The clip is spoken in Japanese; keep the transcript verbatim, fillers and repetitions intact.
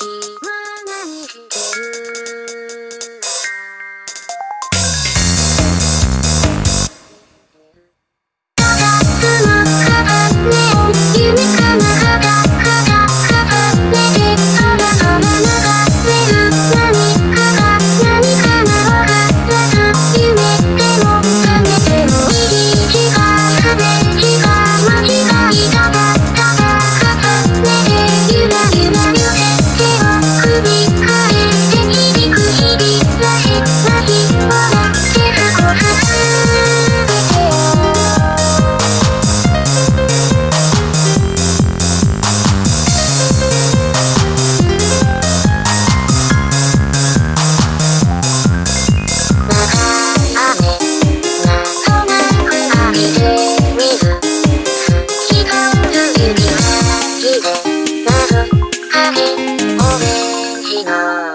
何してるただつまったネオン夢かな肌肌肌寝てただただ流れる何かが何かなわからず夢でも覚めてもいい日が晴れ日が間違いだだただ重ねてゆらゆら揺れ手を繰り返して響く日々らへらひ笑って過ごす全てを「オレンジの